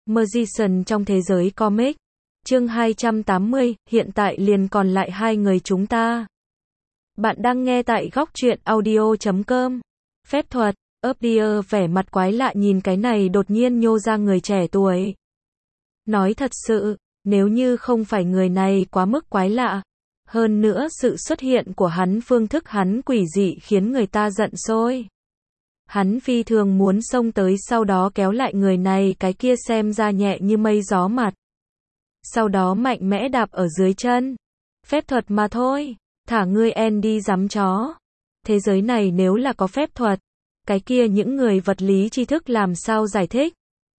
Magician trong thế giới comic. Chương 280, hiện tại liền còn lại hai người chúng ta. Bạn đang nghe tại góc truyện audio.com. Phép thuật, Updeer vẻ mặt quái lạ nhìn cái này đột nhiên nhô ra người trẻ tuổi. Nói thật sự, nếu như không phải người này quá mức quái lạ, hơn nữa sự xuất hiện của hắn phương thức hắn quỷ dị khiến người ta giận sôi. Hắn phi thường muốn xông tới sau đó kéo lại người này cái kia xem ra nhẹ như mây gió mặt. Sau đó mạnh mẽ đạp ở dưới chân. Phép thuật mà thôi, thả ngươi đi giám chó. Thế giới này nếu là có phép thuật, cái kia những người vật lý tri thức làm sao giải thích?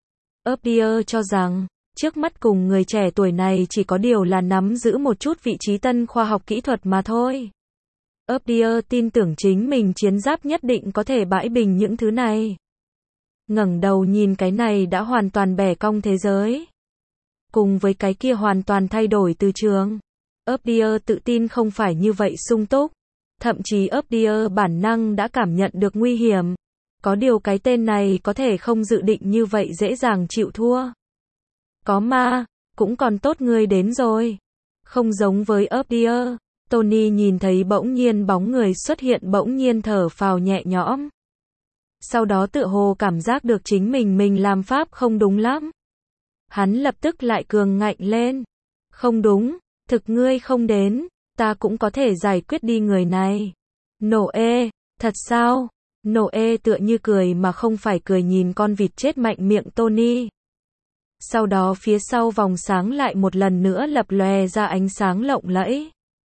Updeer cho rằng, trước mắt cùng người trẻ tuổi này chỉ có điều là nắm giữ một chút vị trí tân khoa học kỹ thuật mà thôi. Updeer tin tưởng chính mình chiến giáp nhất định có thể bãi bình những thứ này. Ngẩng đầu nhìn cái này đã hoàn toàn bẻ cong thế giới. Cùng với cái kia hoàn toàn thay đổi từ trường. Updeer tự tin không phải như vậy sung túc. Thậm chí Updeer bản năng đã cảm nhận được nguy hiểm. Có điều cái tên này có thể không dự định như vậy dễ dàng chịu thua. Có ma, cũng còn tốt ngươi đến rồi. Không giống với Updeer, Tony nhìn thấy bỗng nhiên bóng người xuất hiện bỗng nhiên thở phào nhẹ nhõm. Sau đó tựa hồ cảm giác được chính mình làm pháp không đúng lắm. Hắn lập tức lại cường ngạnh lên. Không đúng, thực ngươi không đến, ta cũng có thể giải quyết đi người này. Noe, thật sao? Noe tựa như cười mà không phải cười nhìn con vịt chết mạnh miệng Tony. Sau đó phía sau vòng sáng lại một lần nữa lập lòe ra ánh sáng lộng lẫy.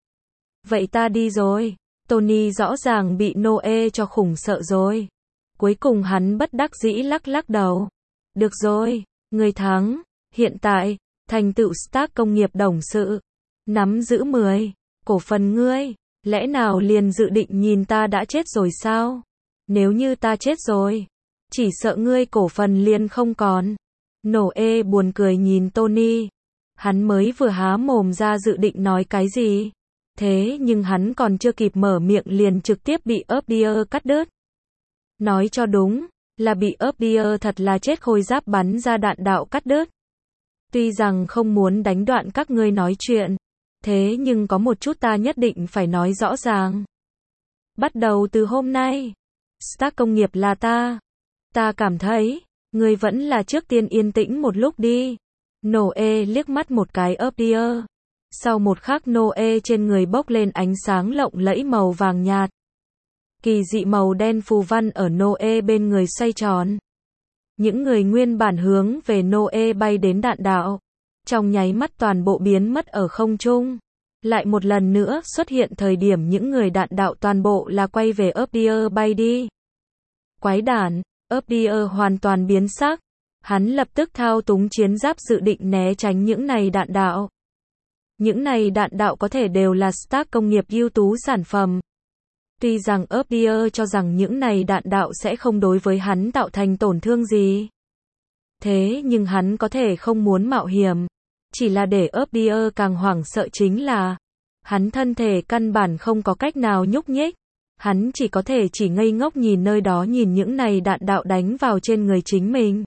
Vậy ta đi rồi. Tony rõ ràng bị Noe cho khủng sợ rồi. Cuối cùng hắn bất đắc dĩ lắc lắc đầu. Được rồi, ngươi thắng. Hiện tại, thành tựu Stark công nghiệp đồng sự. Nắm giữ 10 cổ phần ngươi. Lẽ nào liền dự định nhìn ta đã chết rồi sao? Nếu như ta chết rồi, chỉ sợ ngươi cổ phần liền không còn. Noe buồn cười nhìn Tony. Hắn mới vừa há mồm ra dự định nói cái gì. Thế nhưng hắn còn chưa kịp mở miệng liền trực tiếp bị Updeer cắt đứt. Nói cho đúng, là bị Updeer thật là chết khôi giáp bắn ra đạn đạo cắt đứt. Tuy rằng không muốn đánh đoạn các ngươi nói chuyện, thế nhưng có một chút ta nhất định phải nói rõ ràng. Bắt đầu từ hôm nay, Stark công nghiệp là ta. Ta cảm thấy, ngươi vẫn là trước tiên yên tĩnh một lúc đi. Noe liếc mắt một cái Updeer. Sau một khắc Noe trên người bốc lên ánh sáng lộng lẫy màu vàng nhạt. Kỳ dị màu đen phù văn ở Noe bên người xoay tròn. Những người nguyên bản hướng về Noe bay đến đạn đạo. Trong nháy mắt toàn bộ biến mất ở không trung. Lại một lần nữa xuất hiện thời điểm những người đạn đạo toàn bộ là quay về Updeer bay đi. Quái đản, Updeer hoàn toàn biến sắc. Hắn lập tức thao túng chiến giáp dự định né tránh những này đạn đạo. Những này đạn đạo có thể đều là Stark công nghiệp ưu tú sản phẩm. Tuy rằng Updeer cho rằng những này đạn đạo sẽ không đối với hắn tạo thành tổn thương gì. Thế nhưng hắn có thể không muốn mạo hiểm. Chỉ là để Updeer càng hoảng sợ chính là hắn thân thể căn bản không có cách nào nhúc nhích. Hắn chỉ có thể chỉ ngây ngốc nhìn nơi đó nhìn những này đạn đạo đánh vào trên người chính mình.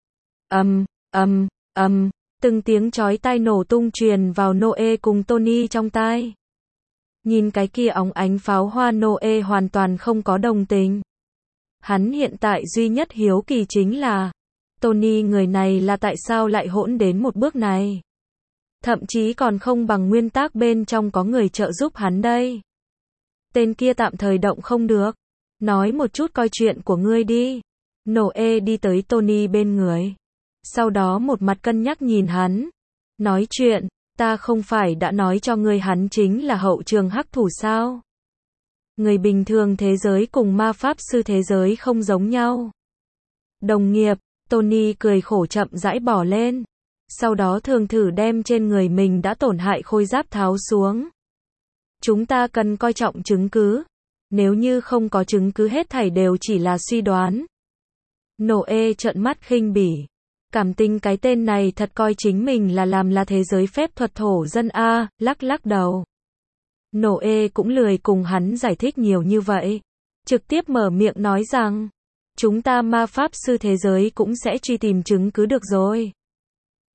Từng tiếng chói tai nổ tung truyền vào Noe cùng Tony trong tai. Nhìn cái kia óng ánh pháo hoa Noe hoàn toàn không có đồng tình. Hắn hiện tại duy nhất hiếu kỳ chính là Tony người này là tại sao lại hỗn đến một bước này. Thậm chí còn không bằng nguyên tắc bên trong có người trợ giúp hắn đây. Tên kia tạm thời động không được. Nói một chút coi chuyện của ngươi đi. Noe đi tới Tony bên người. Sau đó một mặt cân nhắc nhìn hắn. Nói chuyện, ta không phải đã nói cho ngươi hắn chính là hậu trường hắc thủ sao? Người bình thường thế giới cùng ma pháp sư thế giới không giống nhau. Đồng nghiệp, Tony cười khổ chậm rãi bỏ lên. Sau đó thường thử đem trên người mình đã tổn hại khôi giáp tháo xuống. Chúng ta cần coi trọng chứng cứ. Nếu như không có chứng cứ hết thảy đều chỉ là suy đoán. Noe trợn mắt khinh bỉ. Cảm tình cái tên này thật coi chính mình là làm là thế giới phép thuật thổ dân A, lắc lắc đầu. Noe cũng lười cùng hắn giải thích nhiều như vậy. Trực tiếp mở miệng nói rằng, chúng ta ma pháp sư thế giới cũng sẽ truy tìm chứng cứ được rồi.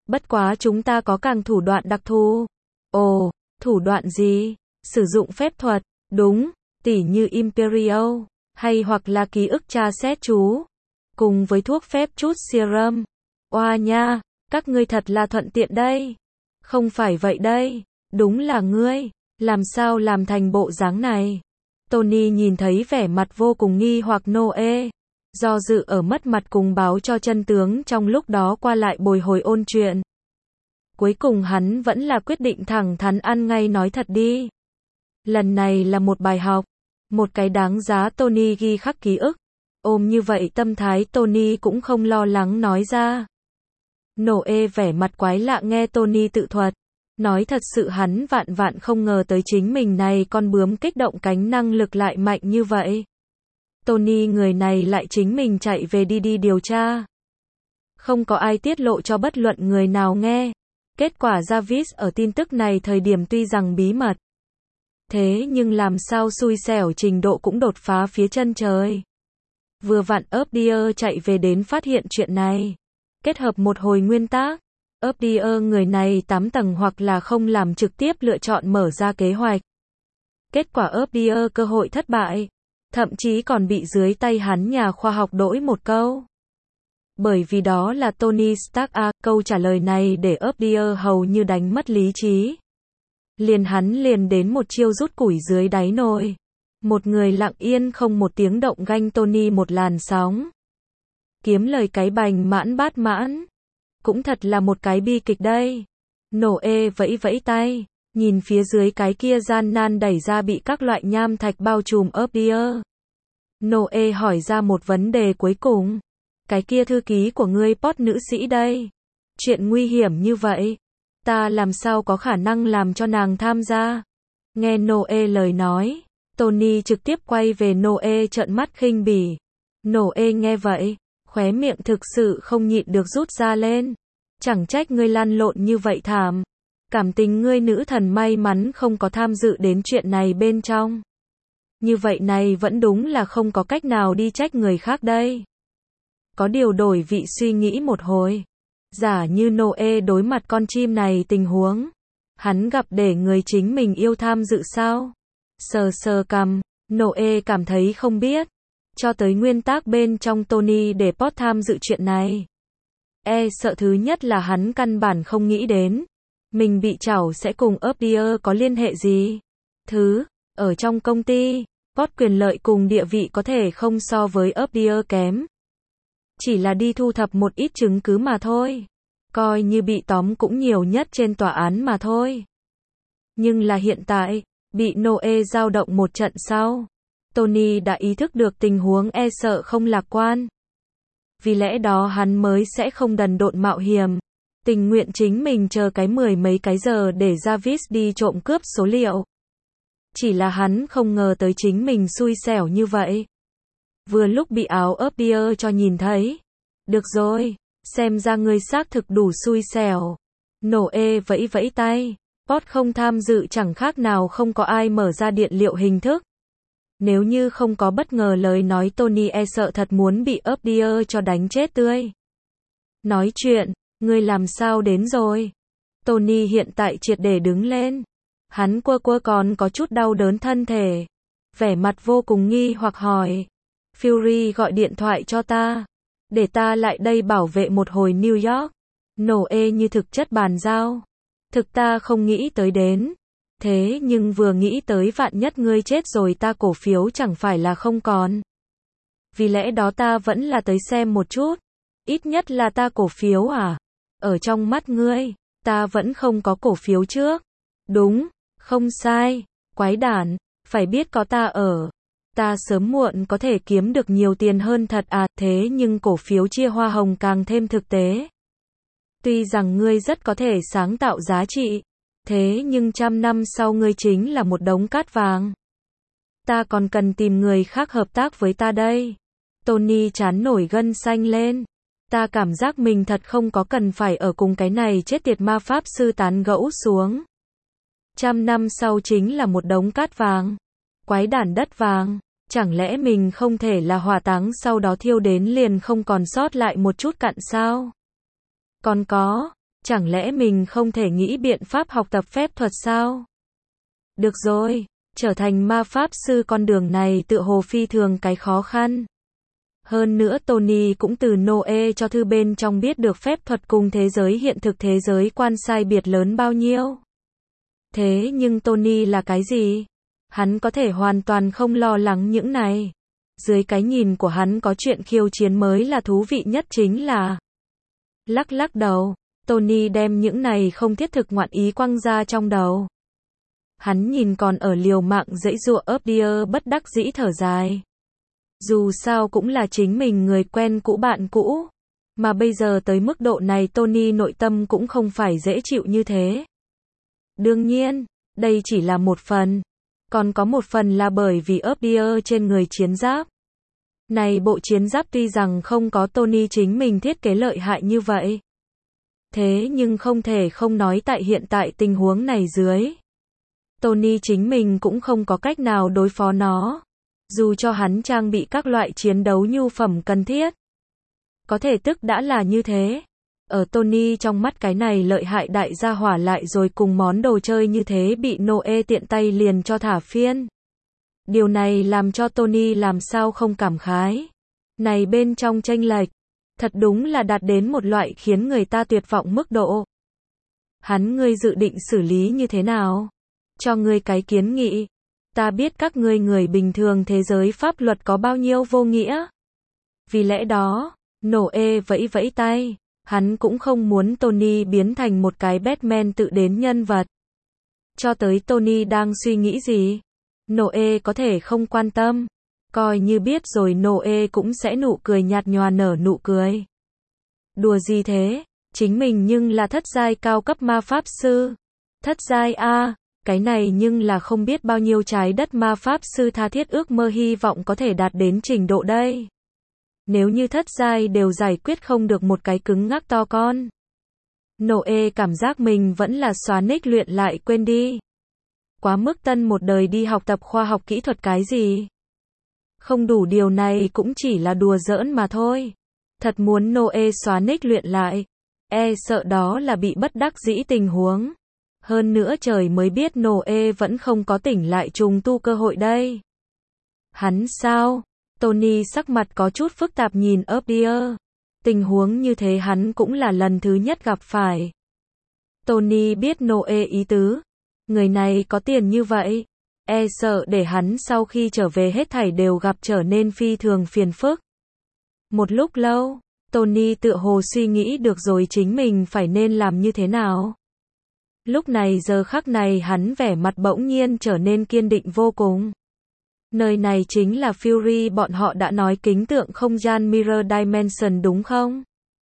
Bất quá chúng ta có càng thủ đoạn đặc thù. Ồ, thủ đoạn gì? Sử dụng phép thuật, đúng, tỉ như Imperial, hay hoặc là ký ức tra xét chú, cùng với thuốc phép chút serum. Oa nha, các ngươi thật là thuận tiện đây. Không phải vậy đây, đúng là ngươi, làm sao làm thành bộ dáng này? Tony nhìn thấy vẻ mặt vô cùng nghi hoặc Noe, do dự ở mất mặt cùng báo cho chân tướng trong lúc đó qua lại bồi hồi ôn chuyện. Cuối cùng hắn vẫn là quyết định thẳng thắn ăn ngay nói thật đi. Lần này là một bài học, một cái đáng giá Tony ghi khắc ký ức. Ôm như vậy tâm thái Tony cũng không lo lắng nói ra. Noe vẻ mặt quái lạ nghe Tony tự thuật. Nói thật sự hắn vạn vạn không ngờ tới chính mình này con bướm kích động cánh năng lực lại mạnh như vậy. Tony người này lại chính mình chạy về đi điều tra. Không có ai tiết lộ cho bất luận người nào nghe. Kết quả Jarvis ở tin tức này thời điểm tuy rằng bí mật. Thế nhưng làm sao xui xẻo trình độ cũng đột phá phía chân trời. Vừa vặn Updeer chạy về đến phát hiện chuyện này. Kết hợp một hồi nguyên tắc. Updeer người này 8 tầng hoặc là không làm trực tiếp lựa chọn mở ra kế hoạch. Kết quả Updeer cơ hội thất bại. Thậm chí còn bị dưới tay hắn nhà khoa học đổi một câu. Bởi vì đó là Tony Stark câu trả lời này để Updeer hầu như đánh mất lý trí. Hắn liền đến một chiêu rút củi dưới đáy nồi. Một người lặng yên không một tiếng động ganh Tony một làn sóng. Kiếm lời cái bành mãn bát mãn. Cũng thật là một cái bi kịch đây. Noe vẫy vẫy tay, nhìn phía dưới cái kia gian nan đẩy ra bị các loại nham thạch bao trùm Updeer. Noe hỏi ra một vấn đề cuối cùng. Cái kia thư ký của ngươi Pot nữ sĩ đây. Chuyện nguy hiểm như vậy. Ta làm sao có khả năng làm cho nàng tham gia? Nghe Noe lời nói. Tony trực tiếp quay về Noe trợn mắt khinh bỉ. Noe nghe vậy. Khóe miệng thực sự không nhịn được rút ra lên. Chẳng trách ngươi lăn lộn như vậy thảm. Cảm tình ngươi nữ thần may mắn không có tham dự đến chuyện này bên trong. Như vậy này vẫn đúng là không có cách nào đi trách người khác đây. Có điều đổi vị suy nghĩ một hồi. Giả như Noe đối mặt con chim này tình huống. Hắn gặp để người chính mình yêu tham dự sao? Sờ sờ cằm, Noe cảm thấy không biết. Cho tới nguyên tắc bên trong Tony để Pot tham dự chuyện này. Sợ thứ nhất là hắn căn bản không nghĩ đến. Mình bị trảo sẽ cùng Updeer có liên hệ gì? Ở trong công ty, Pot quyền lợi cùng địa vị có thể không so với Updeer kém. Chỉ là đi thu thập một ít chứng cứ mà thôi. Coi như bị tóm cũng nhiều nhất trên tòa án mà thôi. Nhưng là hiện tại, bị Noe dao động một trận sau. Tony đã ý thức được tình huống sợ không lạc quan. Vì lẽ đó hắn mới sẽ không đần độn mạo hiểm. Tình nguyện chính mình chờ cái 10 mấy cái giờ để Jarvis đi trộm cướp số liệu. Chỉ là hắn không ngờ tới chính mình xui xẻo như vậy. Vừa lúc bị áo Updeer cho nhìn thấy. Được rồi, xem ra ngươi xác thực đủ xui xẻo. Noe vẫy vẫy tay. Pot không tham dự chẳng khác nào không có ai mở ra điện liệu hình thức. Nếu như không có bất ngờ lời nói Tony sợ thật muốn bị Updeer cho đánh chết tươi. Nói chuyện, ngươi làm sao đến rồi? Tony hiện tại triệt để đứng lên. Hắn quơ còn có chút đau đớn thân thể. Vẻ mặt vô cùng nghi hoặc hỏi. Fury gọi điện thoại cho ta. Để ta lại đây bảo vệ một hồi New York. Noe như thực chất bàn giao. Thực ta không nghĩ tới đến. Thế nhưng vừa nghĩ tới vạn nhất ngươi chết rồi ta cổ phiếu chẳng phải là không còn. Vì lẽ đó ta vẫn là tới xem một chút. Ít nhất là ta cổ phiếu à? Ở trong mắt ngươi, ta vẫn không có cổ phiếu trước. Đúng, không sai, quái đản, phải biết có ta ở. Ta sớm muộn có thể kiếm được nhiều tiền hơn thật à, thế nhưng cổ phiếu chia hoa hồng càng thêm thực tế. Tuy rằng ngươi rất có thể sáng tạo giá trị. Thế nhưng 100 năm sau ngươi chính là một đống cát vàng. Ta còn cần tìm người khác hợp tác với ta đây. Tony chán nổi gân xanh lên. Ta cảm giác mình thật không có cần phải ở cùng cái này chết tiệt ma pháp sư tán gẫu xuống. 100 năm sau chính là một đống cát vàng. Quái đản đất vàng. Chẳng lẽ mình không thể là hỏa táng sau đó thiêu đến liền không còn sót lại một chút cặn sao? Còn có. Chẳng lẽ mình không thể nghĩ biện pháp học tập phép thuật sao? Được rồi, trở thành ma pháp sư con đường này tựa hồ phi thường cái khó khăn. Hơn nữa Tony cũng từ Noe cho thư bên trong biết được phép thuật cùng thế giới hiện thực thế giới quan sai biệt lớn bao nhiêu. Thế nhưng Tony là cái gì? Hắn có thể hoàn toàn không lo lắng những này. Dưới cái nhìn của hắn có chuyện khiêu chiến mới là thú vị nhất chính là lắc đầu. Tony đem những này không thiết thực ngoạn ý quăng ra trong đầu. Hắn nhìn còn ở liều mạng giãy giụa Updeer bất đắc dĩ thở dài. Dù sao cũng là chính mình người quen cũ bạn cũ. Mà bây giờ tới mức độ này Tony nội tâm cũng không phải dễ chịu như thế. Đương nhiên, đây chỉ là một phần. Còn có một phần là bởi vì Updeer trên người chiến giáp. Này bộ chiến giáp tuy rằng không có Tony chính mình thiết kế lợi hại như vậy. Thế nhưng không thể không nói tại hiện tại tình huống này dưới. Tony chính mình cũng không có cách nào đối phó nó. Dù cho hắn trang bị các loại chiến đấu nhu phẩm cần thiết. Có thể tức đã là như thế. Ở Tony trong mắt cái này lợi hại đại gia hỏa lại rồi cùng món đồ chơi như thế bị Noe tiện tay liền cho thả phiên. Điều này làm cho Tony làm sao không cảm khái. Này bên trong chênh lệch, thật đúng là đạt đến một loại khiến người ta tuyệt vọng mức độ. Ngươi dự định xử lý như thế nào? Cho ngươi cái kiến nghị. Ta biết các ngươi người bình thường thế giới pháp luật có bao nhiêu vô nghĩa. Vì lẽ đó, Noe vẫy vẫy tay. Hắn cũng không muốn Tony biến thành một cái Batman tự đến nhân vật. Cho tới Tony đang suy nghĩ gì? Noe có thể không quan tâm. Coi như biết rồi Noe cũng sẽ nụ cười nhạt nhòa nở nụ cười. Đùa gì thế? Chính mình nhưng là thất giai cao cấp ma pháp sư. Thất giai a, cái này nhưng là không biết bao nhiêu trái đất ma pháp sư tha thiết ước mơ hy vọng có thể đạt đến trình độ đây. Nếu như thất giai đều giải quyết không được một cái cứng ngắc to con. Noe cảm giác mình vẫn là xóa nick luyện lại quên đi. Quá mức tân một đời đi học tập khoa học kỹ thuật cái gì. Không đủ điều này cũng chỉ là đùa giỡn mà thôi. Thật muốn Noe xóa nick luyện lại. Sợ đó là bị bất đắc dĩ tình huống. Hơn nữa trời mới biết Noe vẫn không có tỉnh lại trùng tu cơ hội đây. Hắn sao? Tony sắc mặt có chút phức tạp nhìn Updeer. Tình huống như thế hắn cũng là lần thứ nhất gặp phải. Tony biết Noe ý tứ. Người này có tiền như vậy. Sợ để hắn sau khi trở về hết thảy đều gặp trở nên phi thường phiền phức. Một lúc lâu, Tony tựa hồ suy nghĩ được rồi chính mình phải nên làm như thế nào. Lúc này giờ khắc này hắn vẻ mặt bỗng nhiên trở nên kiên định vô cùng. Nơi này chính là Fury bọn họ đã nói kính tượng không gian Mirror Dimension đúng không?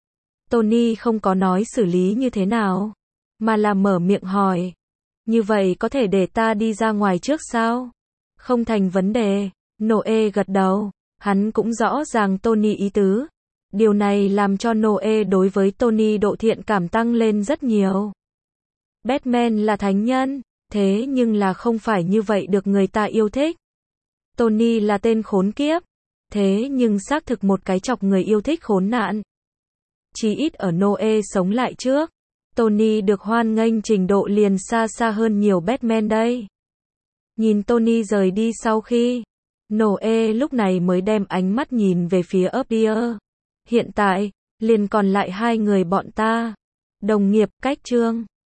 Tony không có nói xử lý như thế nào, mà là mở miệng hỏi. Như vậy có thể để ta đi ra ngoài trước sao? Không thành vấn đề. Noe gật đầu. Hắn cũng rõ ràng Tony ý tứ. Điều này làm cho Noe đối với Tony độ thiện cảm tăng lên rất nhiều. Batman là thánh nhân, thế nhưng là không phải như vậy được người ta yêu thích. Tony là tên khốn kiếp, thế nhưng xác thực một cái chọc người yêu thích khốn nạn. Chí ít ở Noe sống lại trước, Tony được hoan nghênh trình độ liền xa xa hơn nhiều Batman đây. Nhìn Tony rời đi sau khi, Noe lúc này mới đem ánh mắt nhìn về phía Updeer. Hiện tại, liền còn lại hai người bọn ta. Đồng nghiệp, cách chương.